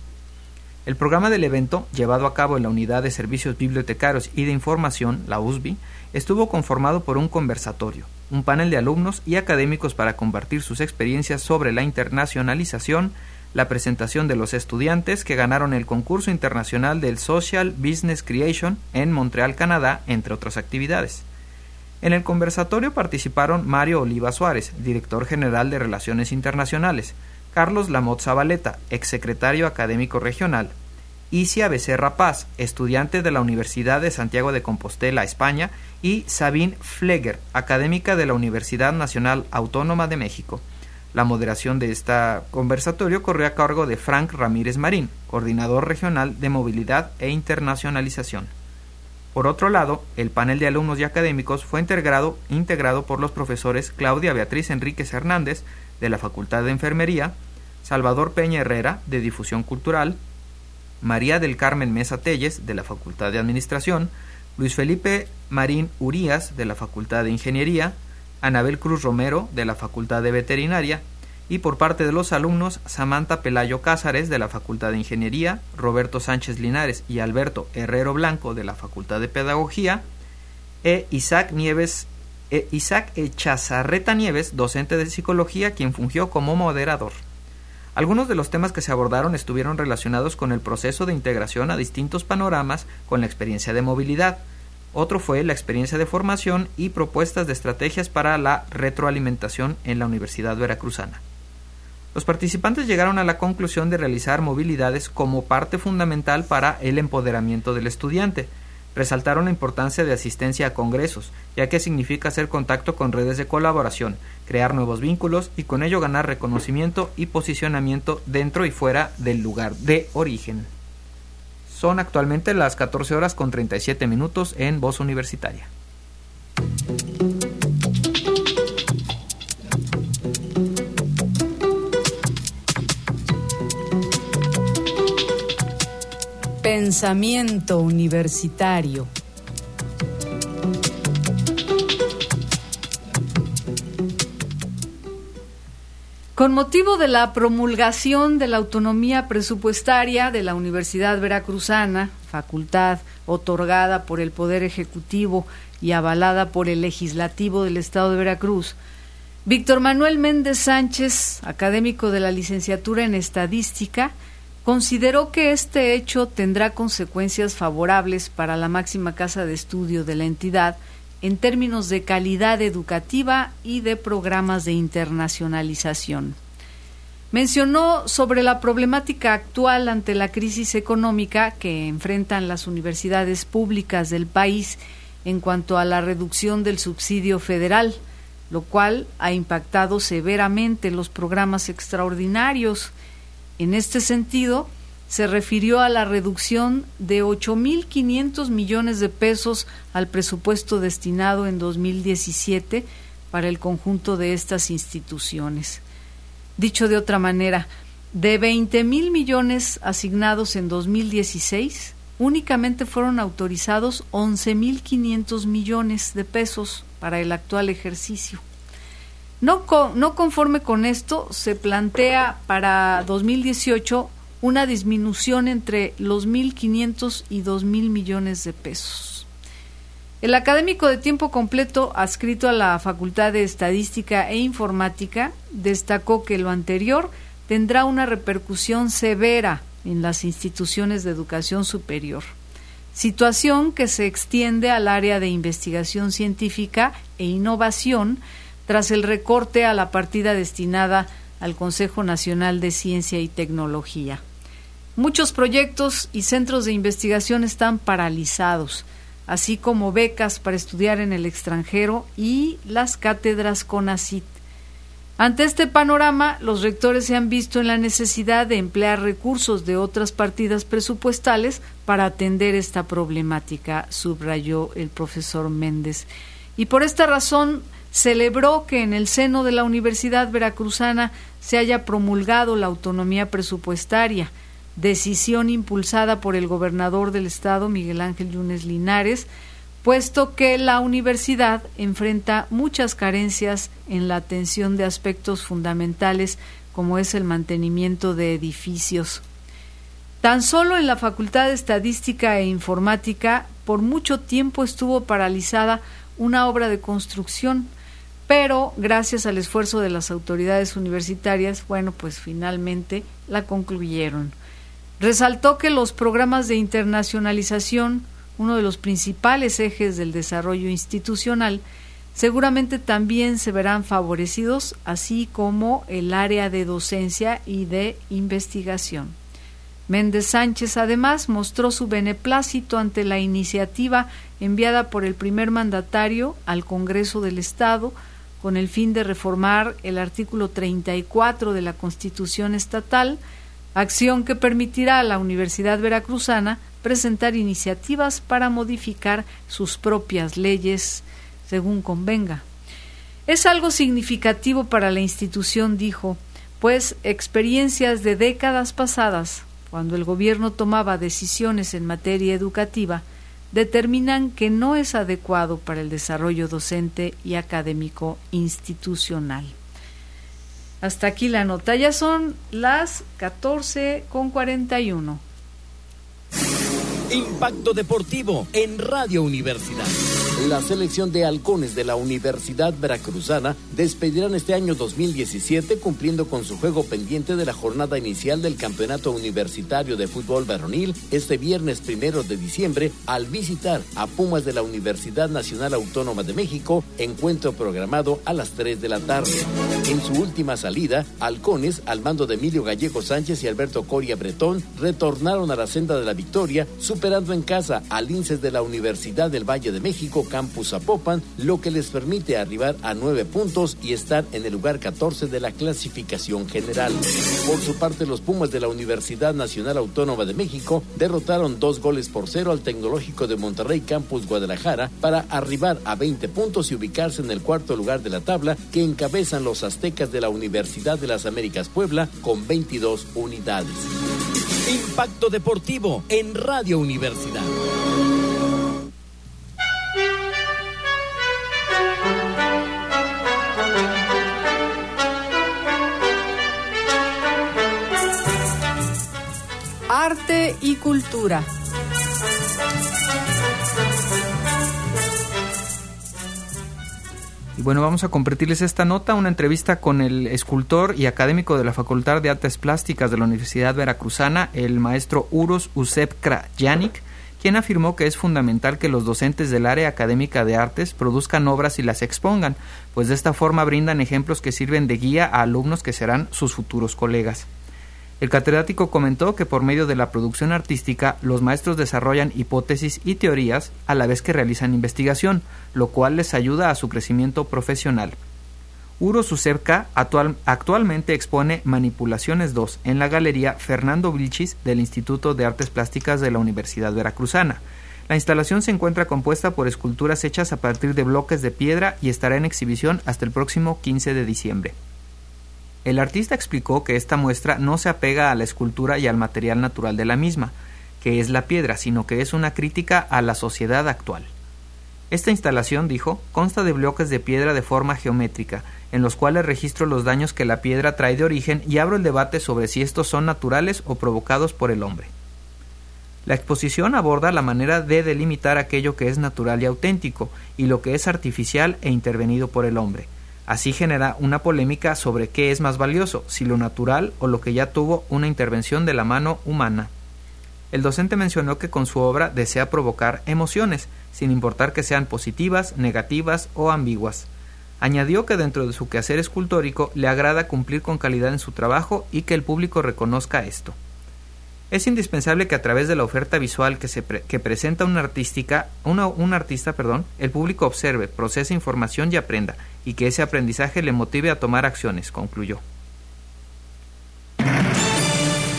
El programa del evento, llevado a cabo en la Unidad de Servicios Bibliotecarios y de Información, la U S B I, estuvo conformado por un conversatorio, un panel de alumnos y académicos para compartir sus experiencias sobre la internacionalización, la presentación de los estudiantes que ganaron el concurso internacional del Social Business Creation en Montreal, Canadá, entre otras actividades. En el conversatorio participaron Mario Oliva Suárez, director general de Relaciones Internacionales, Carlos Lamotte Zabaleta, exsecretario académico regional, Isia Becerra Paz, estudiante de la Universidad de Santiago de Compostela, España, y Sabine Fleger, académica de la Universidad Nacional Autónoma de México. La moderación de este conversatorio corrió a cargo de Frank Ramírez Marín, coordinador regional de Movilidad e Internacionalización. Por otro lado, el panel de alumnos y académicos fue integrado, integrado por los profesores Claudia Beatriz Enríquez Hernández, de la Facultad de Enfermería, Salvador Peña Herrera, de Difusión Cultural, María del Carmen Mesa Telles, de la Facultad de Administración, Luis Felipe Marín Urías, de la Facultad de Ingeniería, Anabel Cruz Romero, de la Facultad de Veterinaria, y por parte de los alumnos, Samantha Pelayo Cázares, de la Facultad de Ingeniería, Roberto Sánchez Linares y Alberto Herrero Blanco, de la Facultad de Pedagogía, e Isaac Nieves E Isaac Echazarreta Nieves, docente de Psicología, quien fungió como moderador. Algunos de los temas que se abordaron estuvieron relacionados con el proceso de integración a distintos panoramas con la experiencia de movilidad. Otro fue la experiencia de formación y propuestas de estrategias para la retroalimentación en la Universidad Veracruzana. Los participantes llegaron a la conclusión de realizar movilidades como parte fundamental para el empoderamiento del estudiante. Resaltaron la importancia de asistencia a congresos, ya que significa hacer contacto con redes de colaboración, crear nuevos vínculos y con ello ganar reconocimiento y posicionamiento dentro y fuera del lugar de origen. Son actualmente las catorce horas con treinta y siete minutos en Voz Universitaria. Pensamiento universitario. Con motivo de la promulgación de la autonomía presupuestaria de la Universidad Veracruzana, facultad otorgada por el Poder Ejecutivo y avalada por el Legislativo del Estado de Veracruz, Víctor Manuel Méndez Sánchez, académico de la licenciatura en Estadística, consideró que este hecho tendrá consecuencias favorables para la máxima casa de estudio de la entidad en términos de calidad educativa y de programas de internacionalización. Mencionó sobre la problemática actual ante la crisis económica que enfrentan las universidades públicas del país en cuanto a la reducción del subsidio federal, lo cual ha impactado severamente los programas extraordinarios. En este sentido, se refirió a la reducción de ocho mil quinientos millones de pesos al presupuesto destinado en dos mil diecisiete para el conjunto de estas instituciones. Dicho de otra manera, de veinte mil millones asignados en dos mil dieciséis, únicamente fueron autorizados once mil quinientos millones de pesos para el actual ejercicio. No, con, no conforme con esto, se plantea para dos mil dieciocho una disminución entre los mil quinientos y dos mil millones de pesos. El académico de tiempo completo adscrito a la Facultad de Estadística e Informática destacó que lo anterior tendrá una repercusión severa en las instituciones de educación superior, situación que se extiende al área de investigación científica e innovación tras el recorte a la partida destinada al Consejo Nacional de Ciencia y Tecnología. Muchos proyectos y centros de investigación están paralizados, así como becas para estudiar en el extranjero y las cátedras CONACYT. Ante este panorama, los rectores se han visto en la necesidad de emplear recursos de otras partidas presupuestales para atender esta problemática, subrayó el profesor Méndez. Y por esta razón celebró que en el seno de la Universidad Veracruzana se haya promulgado la autonomía presupuestaria, decisión impulsada por el gobernador del estado, Miguel Ángel Yunes Linares, puesto que la universidad enfrenta muchas carencias en la atención de aspectos fundamentales como es el mantenimiento de edificios. Tan solo en la Facultad de Estadística e Informática por mucho tiempo estuvo paralizada una obra de construcción, pero gracias al esfuerzo de las autoridades universitarias, bueno, pues finalmente la concluyeron. Resaltó que los programas de internacionalización, uno de los principales ejes del desarrollo institucional, seguramente también se verán favorecidos, así como el área de docencia y de investigación. Méndez Sánchez además mostró su beneplácito ante la iniciativa enviada por el primer mandatario al Congreso del Estado con el fin de reformar el artículo treinta y cuatro de la Constitución Estatal, acción que permitirá a la Universidad Veracruzana presentar iniciativas para modificar sus propias leyes según convenga. Es algo significativo para la institución, dijo, pues experiencias de décadas pasadas, cuando el gobierno tomaba decisiones en materia educativa, determinan que no es adecuado para el desarrollo docente y académico institucional. Hasta aquí la nota. Ya son las catorce con cuarenta y uno. Impacto Deportivo en Radio Universidad. La selección de halcones de la Universidad Veracruzana despedirán este año dos mil diecisiete cumpliendo con su juego pendiente de la jornada inicial del Campeonato Universitario de Fútbol Varonil este viernes primero de diciembre al visitar a Pumas de la Universidad Nacional Autónoma de México, encuentro programado a las tres de la tarde. En su última salida, halcones, al mando de Emilio Gallego Sánchez y Alberto Coria Bretón, retornaron a la senda de la victoria, superando en casa al Linces de la Universidad del Valle de México, Campus Zapopan, lo que les permite arribar a nueve puntos y estar en el lugar catorce de la clasificación general. Por su parte, los Pumas de la Universidad Nacional Autónoma de México derrotaron dos goles por cero al Tecnológico de Monterrey, Campus Guadalajara, para arribar a veinte puntos y ubicarse en el cuarto lugar de la tabla, que encabezan los aztecas de la Universidad de las Américas Puebla con veintidós unidades. Impacto Deportivo en Radio Universidad. Arte y cultura. Y bueno, vamos a compartirles esta nota, una entrevista con el escultor y académico de la Facultad de Artes Plásticas de la Universidad Veracruzana, el maestro Uros Usep Krajanic, quien afirmó que es fundamental que los docentes del área académica de artes produzcan obras y las expongan, pues de esta forma brindan ejemplos que sirven de guía a alumnos que serán sus futuros colegas. El catedrático comentó que por medio de la producción artística los maestros desarrollan hipótesis y teorías a la vez que realizan investigación, lo cual les ayuda a su crecimiento profesional. Uros Usep actual, actualmente expone Manipulaciones dos en la Galería Fernando Vilchis del Instituto de Artes Plásticas de la Universidad Veracruzana. La instalación se encuentra compuesta por esculturas hechas a partir de bloques de piedra y estará en exhibición hasta el próximo quince de diciembre. El artista explicó que esta muestra no se apega a la escultura y al material natural de la misma, que es la piedra, sino que es una crítica a la sociedad actual. Esta instalación, dijo, consta de bloques de piedra de forma geométrica, en los cuales registro los daños que la piedra trae de origen y abro el debate sobre si estos son naturales o provocados por el hombre. La exposición aborda la manera de delimitar aquello que es natural y auténtico, y lo que es artificial e intervenido por el hombre. Así genera una polémica sobre qué es más valioso, si lo natural o lo que ya tuvo una intervención de la mano humana. El docente mencionó que con su obra desea provocar emociones, sin importar que sean positivas, negativas o ambiguas. Añadió que dentro de su quehacer escultórico le agrada cumplir con calidad en su trabajo y que el público reconozca esto. Es indispensable que a través de la oferta visual que, se pre- que presenta una, artística, una, un artista, perdón, el público observe, procese información y aprenda, y que ese aprendizaje le motive a tomar acciones, concluyó.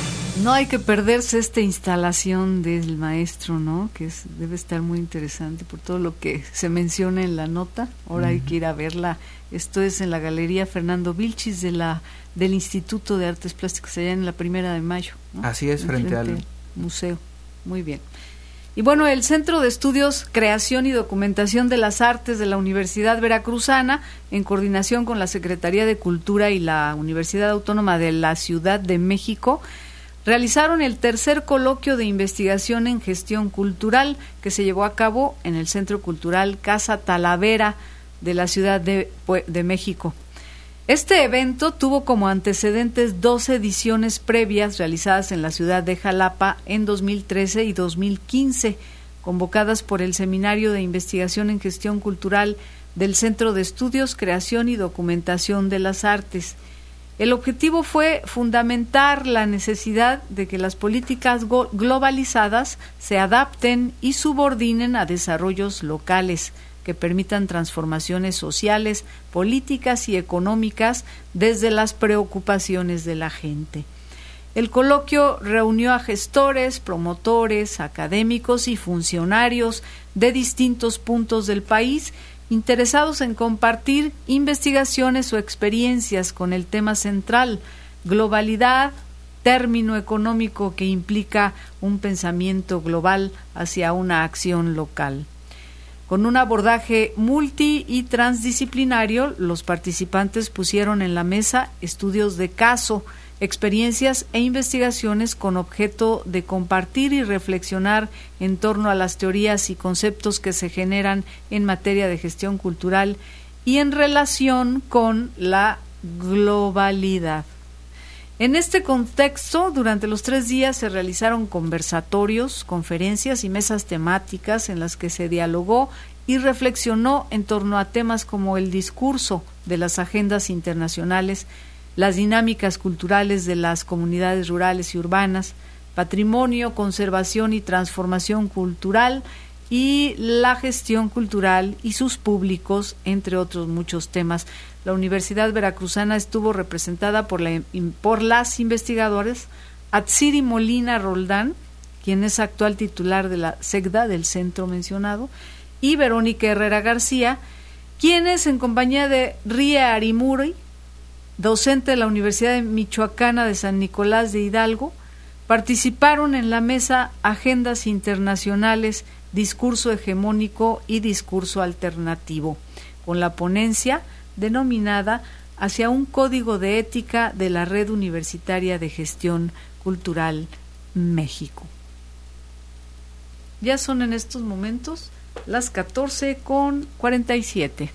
No hay que perderse esta instalación del maestro, ¿no? Que es, debe estar muy interesante por todo lo que se menciona en la nota. Ahora uh-huh. hay que ir a verla. Esto es en la Galería Fernando Vilchis de la del Instituto de Artes Plásticas, allá en la Primera de Mayo, ¿no? Así es, frente, frente al museo. Muy bien. Y bueno, el Centro de Estudios, Creación y Documentación de las Artes de la Universidad Veracruzana, en coordinación con la Secretaría de Cultura y la Universidad Autónoma de la Ciudad de México, realizaron el tercer coloquio de investigación en gestión cultural que se llevó a cabo en el Centro Cultural Casa Talavera de la Ciudad de, de México. Este evento tuvo como antecedentes dos ediciones previas realizadas en la ciudad de Jalapa en dos mil trece y dos mil quince, convocadas por el Seminario de Investigación en Gestión Cultural del Centro de Estudios, Creación y Documentación de las Artes. El objetivo fue fundamentar la necesidad de que las políticas globalizadas se adapten y subordinen a desarrollos locales que permitan transformaciones sociales, políticas y económicas desde las preocupaciones de la gente. El coloquio reunió a gestores, promotores, académicos y funcionarios de distintos puntos del país interesados en compartir investigaciones o experiencias con el tema central, globalidad, término económico que implica un pensamiento global hacia una acción local. Con un abordaje multi y transdisciplinario, los participantes pusieron en la mesa estudios de caso, experiencias e investigaciones con objeto de compartir y reflexionar en torno a las teorías y conceptos que se generan en materia de gestión cultural y en relación con la globalidad. En este contexto, durante los tres días se realizaron conversatorios, conferencias y mesas temáticas en las que se dialogó y reflexionó en torno a temas como el discurso de las agendas internacionales, las dinámicas culturales de las comunidades rurales y urbanas, patrimonio, conservación y transformación cultural y la gestión cultural y sus públicos, entre otros muchos temas. La Universidad Veracruzana estuvo representada por, la, por las investigadoras Atsiri Molina Roldán, quien es actual titular de la SEGDA, del centro mencionado, y Verónica Herrera García, quienes en compañía de Ría Arimuri, docente de la Universidad Michoacana de San Nicolás de Hidalgo, participaron en la mesa Agendas Internacionales, Discurso Hegemónico y Discurso Alternativo, con la ponencia denominada Hacia un Código de Ética de la Red Universitaria de Gestión Cultural México. Ya son en estos momentos las catorce con cuarenta y siete.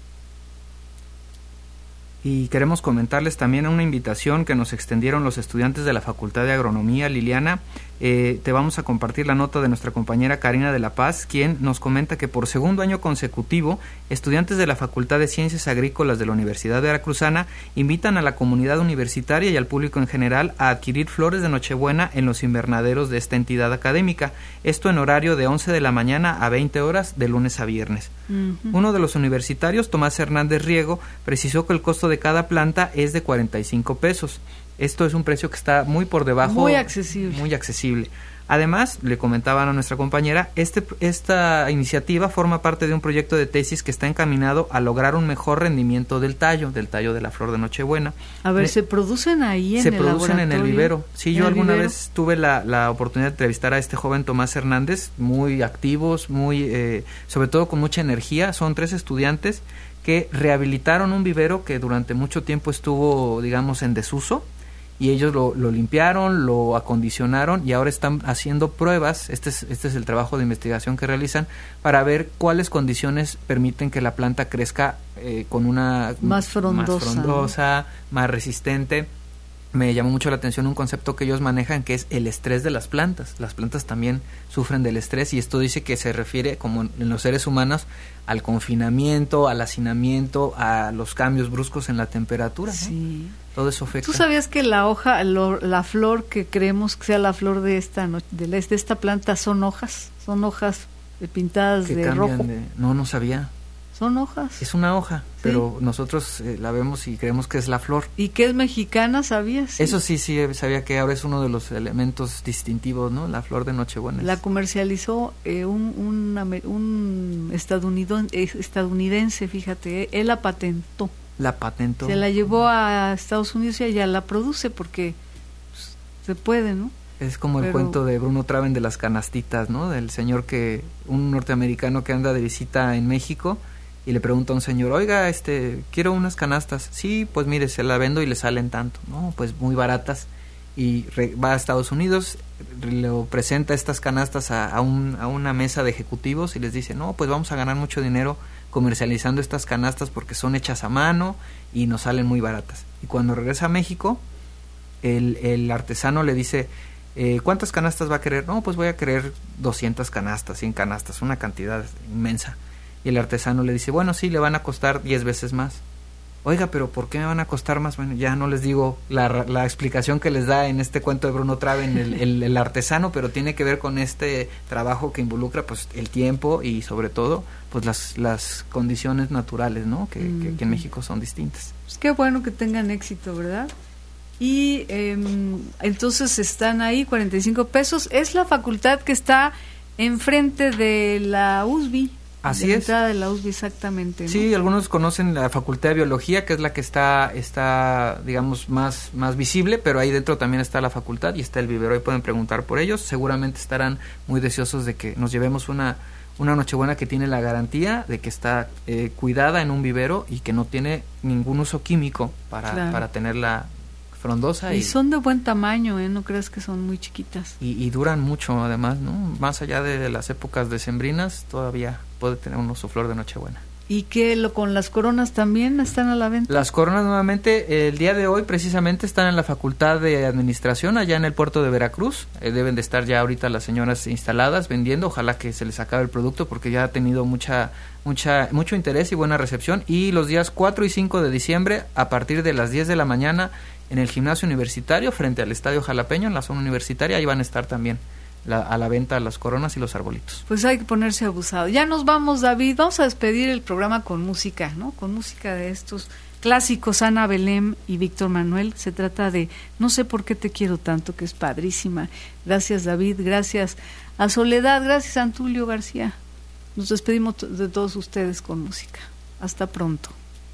Y queremos comentarles también una invitación que nos extendieron los estudiantes de la Facultad de Agronomía. Liliana, eh, te vamos a compartir la nota de nuestra compañera Karina de la Paz, quien nos comenta que por segundo año consecutivo, estudiantes de la Facultad de Ciencias Agrícolas de la Universidad Veracruzana invitan a la comunidad universitaria y al público en general a adquirir flores de Nochebuena en los invernaderos de esta entidad académica, esto en horario de once de la mañana a veinte horas de lunes a viernes. Uh-huh. Uno de los universitarios, Tomás Hernández Riego, precisó que el costo de cada planta es de cuarenta y cinco pesos. Esto es un precio que está muy por debajo. Muy accesible. Muy accesible. Además, le comentaban a nuestra compañera, este, esta iniciativa forma parte de un proyecto de tesis que está encaminado a lograr un mejor rendimiento del tallo, del tallo de la flor de Nochebuena. A ver, ¿se producen ahí en se el producen laboratorio? en el vivero. Sí, ¿En yo alguna vivero? vez tuve la, la oportunidad de entrevistar a este joven Tomás Hernández, muy activos, muy eh, sobre todo con mucha energía. Son tres estudiantes que rehabilitaron un vivero que durante mucho tiempo estuvo, digamos, en desuso, y ellos lo, lo limpiaron, lo acondicionaron y ahora están haciendo pruebas. Este es, este es el trabajo de investigación que realizan para ver cuáles condiciones permiten que la planta crezca eh, con una más frondosa, más, frondosa, más resistente. Me llamó mucho la atención un concepto que ellos manejan, que es el estrés de las plantas. Las plantas también sufren del estrés, y esto dice que se refiere, como en los seres humanos, al confinamiento, al hacinamiento, a los cambios bruscos en la temperatura, ¿no? Sí. Todo eso afecta. ¿Tú sabías que la hoja, lo, la flor que creemos que sea la flor de esta no, de, la, de esta planta son hojas? Son hojas pintadas que de rojo. De, no, no sabía. Son hojas. Es una hoja, ¿Sí? pero nosotros eh, la vemos y creemos que es la flor. ¿Y que es mexicana, sabías? Eso sí, sí, sabía que ahora es uno de los elementos distintivos, ¿no? La flor de Nochebuena. La comercializó eh, un, un, un estadounidense, estadounidense, fíjate, él la patentó. La patentó. Se la llevó a Estados Unidos y allá la produce porque pues, se puede, ¿no? Es como el Pero... cuento de Bruno Traven de las canastitas, ¿no? Del señor que, un norteamericano que anda de visita en México y le pregunta a un señor, oiga, este, quiero unas canastas. Sí, pues mire, se la vendo y le salen tanto. No, pues muy baratas. Y re, va a Estados Unidos, le presenta estas canastas a, a, un, a una mesa de ejecutivos y les dice, no, pues vamos a ganar mucho dinero comercializando estas canastas porque son hechas a mano y nos salen muy baratas. Y cuando regresa a México, el, el artesano le dice, eh, ¿cuántas canastas va a querer? No, pues voy a querer doscientas canastas, cien canastas, una cantidad inmensa. Y el artesano le dice, bueno, sí, le van a costar diez veces más. Oiga, pero ¿por qué me van a costar más? Bueno, ya no les digo la, la explicación que les da en este cuento de Bruno Traven el, el, el artesano, pero tiene que ver con este trabajo que involucra pues el tiempo y sobre todo pues las, las condiciones naturales, ¿no? Que, mm. que, que en México son distintas. Pues qué bueno que tengan éxito, ¿verdad? Y eh, entonces están ahí, cuarenta y cinco pesos. Es la facultad que está enfrente de la U S B I. Así de la es. entrada de la U S B I, exactamente, ¿no? Sí, algunos conocen la Facultad de Biología, que es la que está, está digamos, más, más visible, pero ahí dentro también está la facultad y está el vivero. Ahí pueden preguntar por ellos. Seguramente estarán muy deseosos de que nos llevemos una, una Nochebuena que tiene la garantía de que está eh, cuidada en un vivero y que no tiene ningún uso químico para, claro. para tenerla frondosa. Y, y son de buen tamaño, ¿eh? No creas que son muy chiquitas. Y, y duran mucho, además, ¿no? Más allá de las épocas decembrinas, todavía puede tener uno su flor de Nochebuena. ¿Y qué lo con las coronas también están a la venta? Las coronas nuevamente, el día de hoy precisamente están en la Facultad de Administración, allá en el puerto de Veracruz. Eh, deben de estar ya ahorita las señoras instaladas vendiendo. Ojalá que se les acabe el producto porque ya ha tenido mucha, mucha, mucho interés y buena recepción. Y los días cuatro y cinco de diciembre, a partir de las diez de la mañana, en el gimnasio universitario, frente al Estadio Jalapeño, en la zona universitaria, ahí van a estar también la, a la venta las coronas y los arbolitos. Pues hay que ponerse abusado. Ya nos vamos, David. Vamos a despedir el programa con música, ¿no? Con música de estos clásicos, Ana Belén y Víctor Manuel. Se trata de No sé por qué te quiero tanto, que es padrísima. Gracias, David. Gracias a Soledad. Gracias a Antulio García. Nos despedimos de todos ustedes con música. Hasta pronto.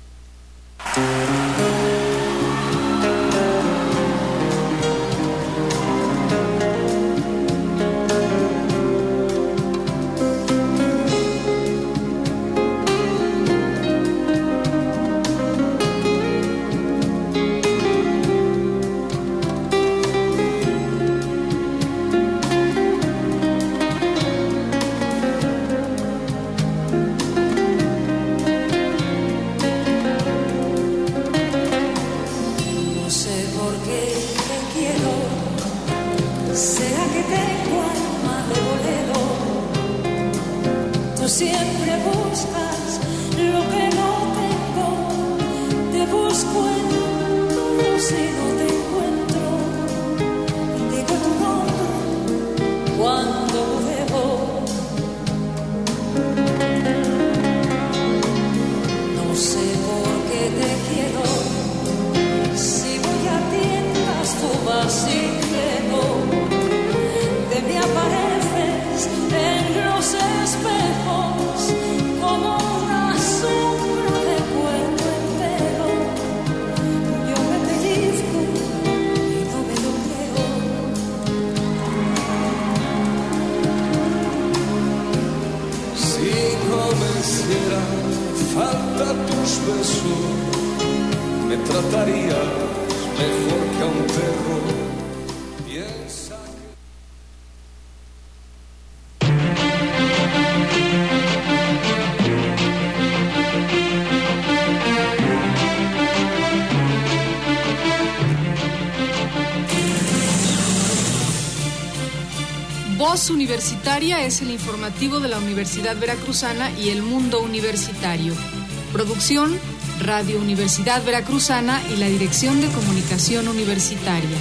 Voz Universitaria es el informativo de la Universidad Veracruzana y el mundo universitario. Producción, Radio Universidad Veracruzana y la Dirección de Comunicación Universitaria.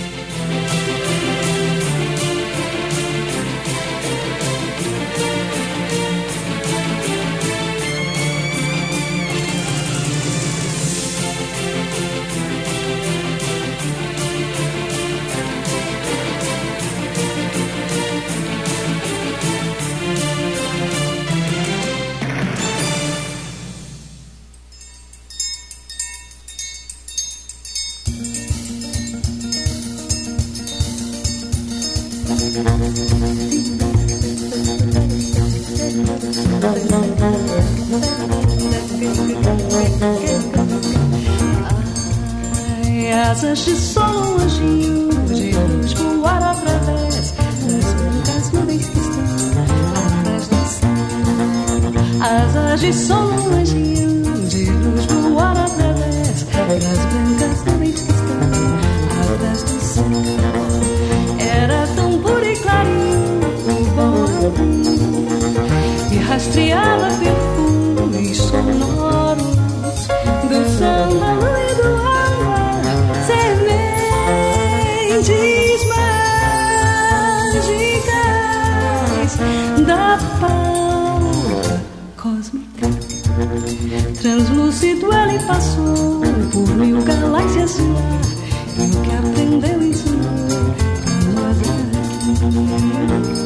Ai, asas de sol, um anjinho de luz voar através das brancas nuvens que estão atrás do céu. Asas de sol, um anjinho de luz voar através das brancas nuvens que estão atrás do céu. Era tão puro e clarinho o bom avinho e rastreava perfumes sonoros do sândalo e do água, sementes mágicas da pauta cósmica. Translúcido ele passou por mil galáxias de lá, e o que aprendeu ensinou pra nós aqui.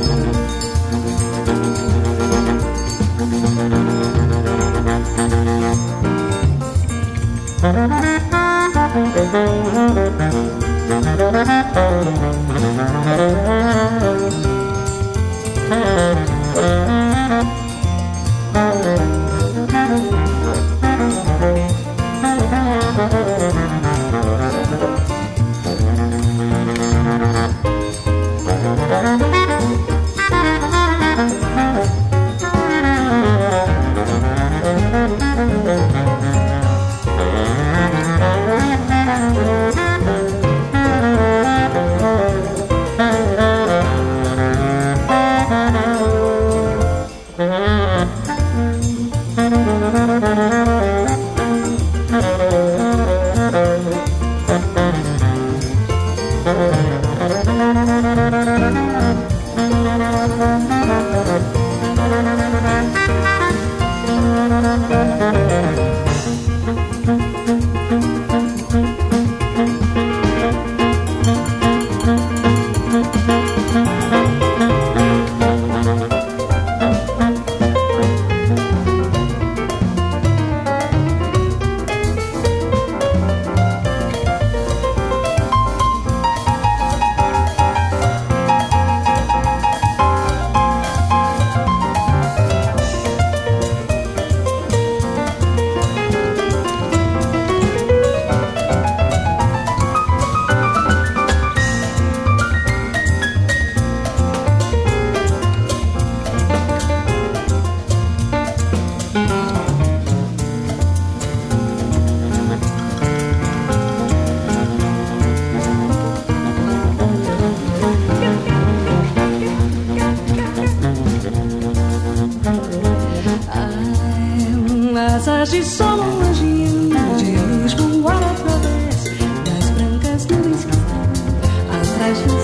Asas de sol, um anjinho de luz voar através das brancas nuvens que estão atrás do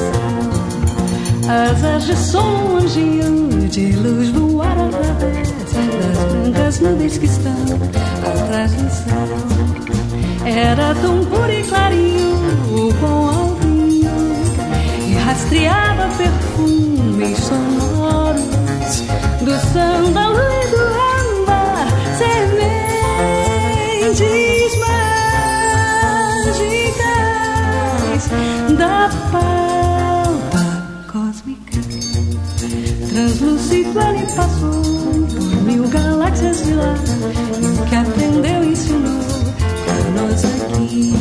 céu. Asas de sol, um anjinho de luz voar através das brancas nuvens que estão atrás do céu. Era tão puro e clarinho o bom alvinho e rastreava perfumes sonoros do sândalo e do âmbar, sementes mágicas da palpa cósmica. Translúcido ele passou por mil galáxias de lá, e o que aprendeu ensinou pra nós aqui.